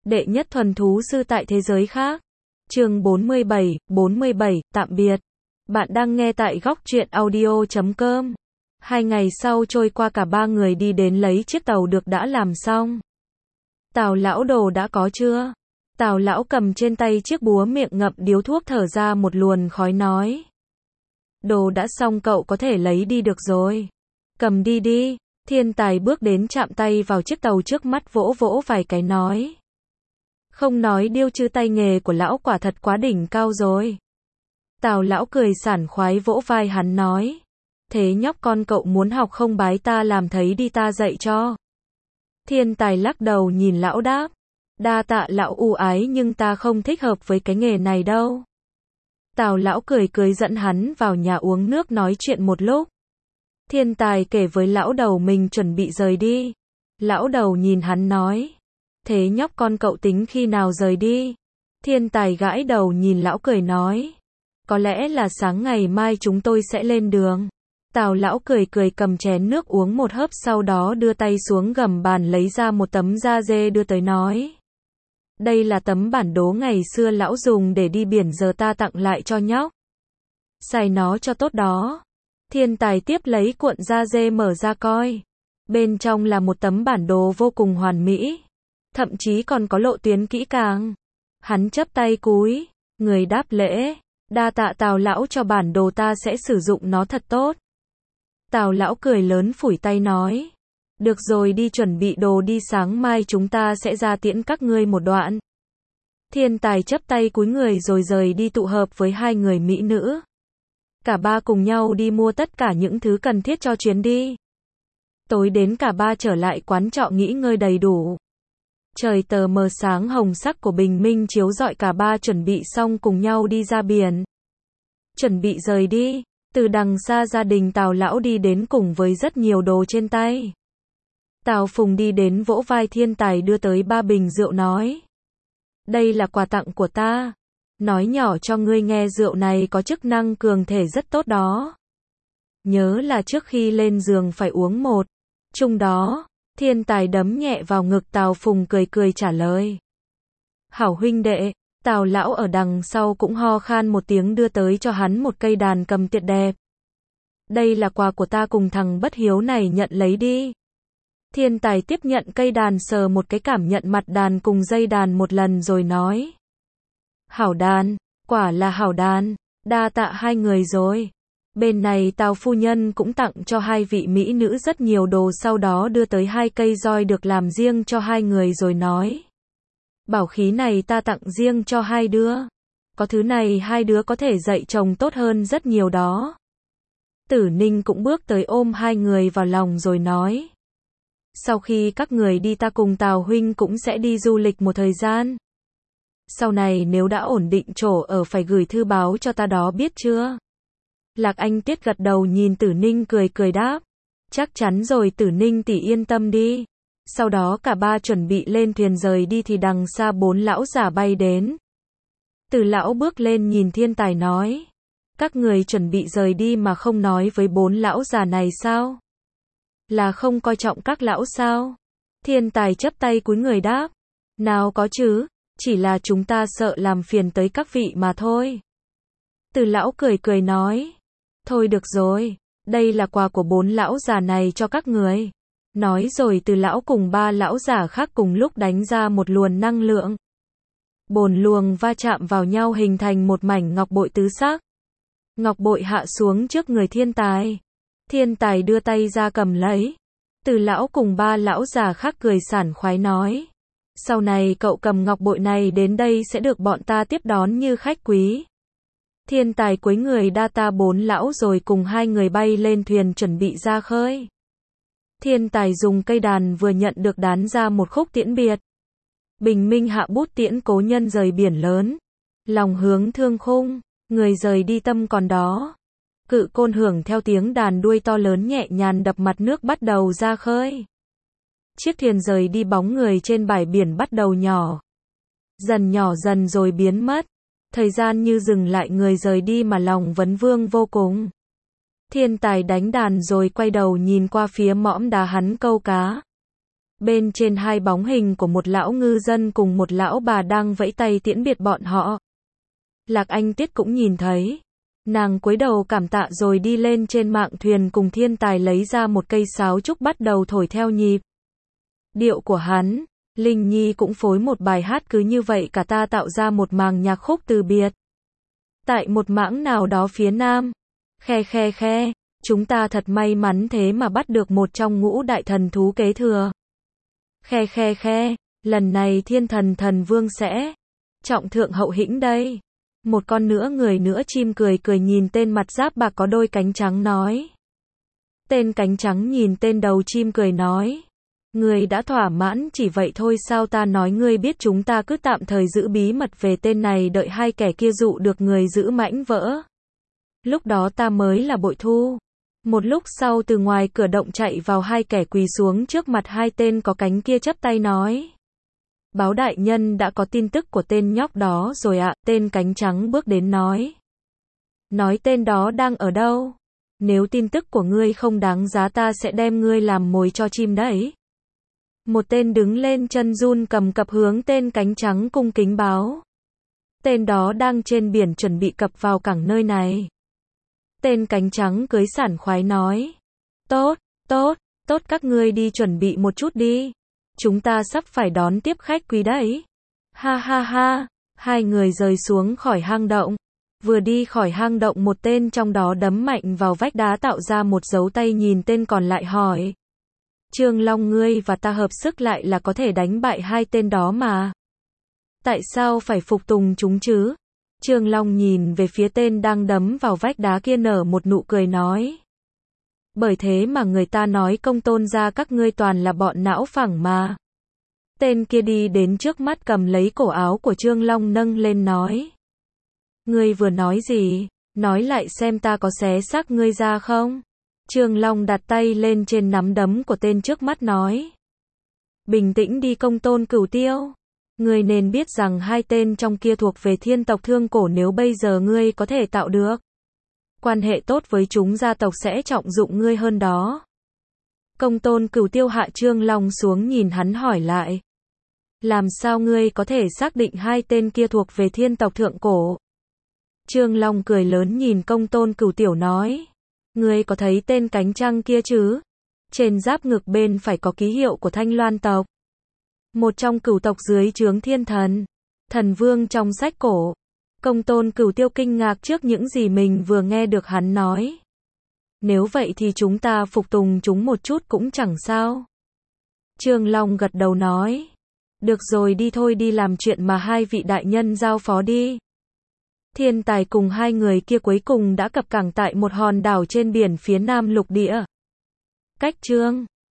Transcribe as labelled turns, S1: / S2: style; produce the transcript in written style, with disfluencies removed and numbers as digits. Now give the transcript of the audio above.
S1: đệ nhất thuần thú sư tại thế giới khác. Chương 47, tạm biệt. Bạn đang nghe tại góc truyện audio.com. 2 ngày sau trôi qua, cả ba người đi đến lấy chiếc tàu được đã làm xong. Tào lão, đồ đã có chưa? Tào lão cầm trên tay chiếc búa, miệng ngậm điếu thuốc, thở ra một luồng khói nói. Đồ đã xong, cậu có thể lấy đi được rồi. Cầm đi đi. Thiên Tài bước đến, chạm tay vào chiếc tàu trước mắt, vỗ vỗ vài cái nói. Không nói điêu chứ, tay nghề của lão quả thật quá đỉnh cao rồi. Tào lão cười sảng khoái vỗ vai hắn nói. Thế nhóc con, cậu muốn học không, bái ta làm thầy đi, ta dạy cho. Thiên Tài lắc đầu nhìn lão đáp. Đa tạ lão ưu ái, nhưng ta không thích hợp với cái nghề này đâu. Tào lão cười cười dẫn hắn vào nhà uống nước nói chuyện một lúc. Thiên Tài kể với lão đầu mình chuẩn bị rời đi. Lão đầu nhìn hắn nói. Thế nhóc con, cậu tính khi nào rời đi? Thiên Tài gãi đầu nhìn lão cười nói. Có lẽ là sáng ngày mai chúng tôi sẽ lên đường. Tào lão cười cười cầm chén nước uống một hớp, sau đó đưa tay xuống gầm bàn lấy ra một tấm da dê đưa tới nói. Đây là tấm bản đồ ngày xưa lão dùng để đi biển, giờ ta tặng lại cho nhóc. Xài nó cho tốt đó. Thiên Tài tiếp lấy cuộn da dê mở ra coi. Bên trong là một tấm bản đồ vô cùng hoàn mỹ. Thậm chí còn có lộ tuyến kỹ càng. Hắn chắp tay cúi, người đáp lễ. Đa tạ Tào lão, cho bản đồ ta sẽ sử dụng nó thật tốt. Tào lão cười lớn phủi tay nói. Được rồi, đi chuẩn bị đồ đi, sáng mai chúng ta sẽ ra tiễn các ngươi một đoạn. Thiên Tài chắp tay cúi người rồi rời đi, tụ hợp với hai người mỹ nữ. Cả ba cùng nhau đi mua tất cả những thứ cần thiết cho chuyến đi. Tối đến cả ba trở lại quán trọ nghỉ ngơi đầy đủ. Trời tờ mờ, sáng hồng sắc của bình minh chiếu rọi, cả ba chuẩn bị xong cùng nhau đi ra biển. Chuẩn bị rời đi, từ đằng xa gia đình Tào lão đi đến cùng với rất nhiều đồ trên tay. Tào Phùng đi đến vỗ vai Thiên Tài, đưa tới 3 bình rượu nói. Đây là quà tặng của ta. Nói nhỏ cho ngươi nghe, rượu này có chức năng cường thể rất tốt đó. Nhớ là trước khi lên giường phải uống một chung đó. Thiên Tài đấm nhẹ vào ngực Tào Phùng, cười cười trả lời. Hảo huynh đệ. Tào lão ở đằng sau cũng ho khan một tiếng, đưa tới cho hắn một cây đàn cầm tuyệt đẹp. Đây là quà của ta, cùng thằng bất hiếu này nhận lấy đi. Thiên Tài tiếp nhận cây đàn, sờ một cái, cảm nhận mặt đàn cùng dây đàn một lần rồi nói. Hảo đàn, quả là hảo đàn, đa tạ hai người rồi. Bên này Tào phu nhân cũng tặng cho hai vị mỹ nữ rất nhiều đồ, sau đó đưa tới 2 cây roi được làm riêng cho hai người rồi nói. Bảo khí này ta tặng riêng cho hai đứa. Có thứ này hai đứa có thể dạy chồng tốt hơn rất nhiều đó. Tử Ninh cũng bước tới ôm hai người vào lòng rồi nói. Sau khi các người đi, ta cùng Tào huynh cũng sẽ đi du lịch một thời gian. Sau này nếu đã ổn định chỗ ở phải gửi thư báo cho ta đó, biết chưa? Lạc Anh Tuyết gật đầu nhìn Tử Ninh cười cười đáp. Chắc chắn rồi Tử Ninh tỷ, yên tâm đi. Sau đó cả ba chuẩn bị lên thuyền rời đi thì đằng xa 4 lão giả bay đến. Từ lão bước lên nhìn Thiên Tài nói. Các người chuẩn bị rời đi mà không nói với 4 lão già này sao? Là không coi trọng các lão sao? Thiên Tài chắp tay cúi người đáp. Nào có chứ, chỉ là chúng ta sợ làm phiền tới các vị mà thôi. Từ lão cười cười nói. Thôi được rồi, đây là quà của 4 lão già này cho các người. Nói rồi Từ lão cùng 3 lão giả khác cùng lúc đánh ra một luồng năng lượng. 4 luồng va chạm vào nhau hình thành một mảnh ngọc bội tứ sắc. Ngọc bội hạ xuống trước người Thiên Tài. Thiên Tài đưa tay ra cầm lấy. Từ lão cùng 3 lão già khác cười sảng khoái nói. Sau này cậu cầm ngọc bội này đến đây sẽ được bọn ta tiếp đón như khách quý. Thiên Tài cúi người đa tạ 4 lão rồi cùng hai người bay lên thuyền chuẩn bị ra khơi. Thiên Tài dùng cây đàn vừa nhận được đán ra một khúc tiễn biệt. Bình minh hạ bút tiễn cố nhân rời biển lớn. Lòng hướng thương khung, người rời đi tâm còn đó. Cự côn hưởng theo tiếng đàn đuôi to lớn nhẹ nhàng đập mặt nước bắt đầu ra khơi. Chiếc thuyền rời đi, bóng người trên bãi biển bắt đầu nhỏ dần rồi biến mất. Thời gian như dừng lại, người rời đi mà lòng vấn vương vô cùng. Thiên Tài đánh đàn rồi quay đầu nhìn qua phía mõm đá hắn câu cá. Bên trên hai bóng hình của một lão ngư dân cùng một lão bà đang vẫy tay tiễn biệt bọn họ. Lạc Anh Tiết cũng nhìn thấy. Nàng cúi đầu cảm tạ rồi đi lên trên mạn thuyền cùng Thiên Tài lấy ra một cây sáo trúc bắt đầu thổi theo nhịp điệu của hắn. Linh Nhi cũng phối một bài hát, cứ như vậy cả ta tạo ra một màng nhạc khúc từ biệt. Tại một mãng nào đó phía nam. Khe khe khe, chúng ta thật may mắn thế mà bắt được một trong ngũ đại thần thú kế thừa. Khe khe khe, lần này Thiên Thần Thần Vương sẽ trọng thượng hậu hĩnh đây. Một con nữa người nữa chim cười cười nhìn tên mặt giáp bạc có đôi cánh trắng nói. Tên cánh trắng nhìn tên đầu chim cười nói. Ngươi đã thỏa mãn chỉ vậy thôi sao, ta nói ngươi biết chúng ta cứ tạm thời giữ bí mật về tên này, đợi hai kẻ kia dụ được người giữ mãnh vỡ. Lúc đó ta mới là bội thu. Một lúc sau từ ngoài cửa động chạy vào hai kẻ quỳ xuống trước mặt hai tên có cánh kia chắp tay nói. Báo đại nhân đã có tin tức của tên nhóc đó rồi ạ. Tên cánh trắng bước đến nói. Nói tên đó đang ở đâu? Nếu tin tức của ngươi không đáng giá ta sẽ đem ngươi làm mồi cho chim đấy. Một tên đứng lên chân run cầm cập hướng tên cánh trắng cung kính báo. Tên đó đang trên biển chuẩn bị cập vào cảng nơi này. Tên cánh trắng cưới sảng khoái nói. Tốt, tốt, tốt, các ngươi đi chuẩn bị một chút đi. Chúng ta sắp phải đón tiếp khách quý đấy. Ha ha ha, hai người rời xuống khỏi hang động. Vừa đi khỏi hang động một tên trong đó đấm mạnh vào vách đá tạo ra một dấu tay, nhìn tên còn lại hỏi. Trương Long, ngươi và ta hợp sức lại là có thể đánh bại hai tên đó mà. Tại sao phải phục tùng chúng chứ? Trương Long nhìn về phía tên đang đấm vào vách đá kia nở một nụ cười nói. Bởi thế mà người ta nói Công Tôn gia các ngươi toàn là bọn não phẳng mà. Tên kia đi đến trước mắt cầm lấy cổ áo của Trương Long nâng lên nói. Ngươi vừa nói gì? Nói lại xem ta có xé xác ngươi ra không? Trương Long đặt tay lên trên nắm đấm của tên trước mắt nói. Bình tĩnh đi Công Tôn Cửu Tiêu. Ngươi nên biết rằng hai tên trong kia thuộc về thiên tộc Thương Cổ, nếu bây giờ ngươi có thể tạo được quan hệ tốt với chúng, gia tộc sẽ trọng dụng ngươi hơn đó. Công Tôn Cửu Tiêu hạ Trương Long xuống nhìn hắn hỏi lại. Làm sao ngươi có thể xác định hai tên kia thuộc về thiên tộc Thượng Cổ? Trương Long cười lớn nhìn Công Tôn Cửu Tiêu nói. Ngươi có thấy tên cánh trăng kia chứ? Trên giáp ngực bên phải có ký hiệu của Thanh Loan tộc. Một trong cửu tộc dưới trướng Thiên Thần Thần Vương trong sách cổ. Công Tôn Cửu Tiêu kinh ngạc trước những gì mình vừa nghe được hắn nói. Nếu vậy thì chúng ta phục tùng chúng một chút cũng chẳng sao. Trương Long gật đầu nói. Được rồi, đi thôi, đi làm chuyện mà hai vị đại nhân giao phó đi. Thiên Tài cùng hai người kia cuối cùng đã cập cảng tại một hòn đảo trên biển phía nam lục địa. Cách chương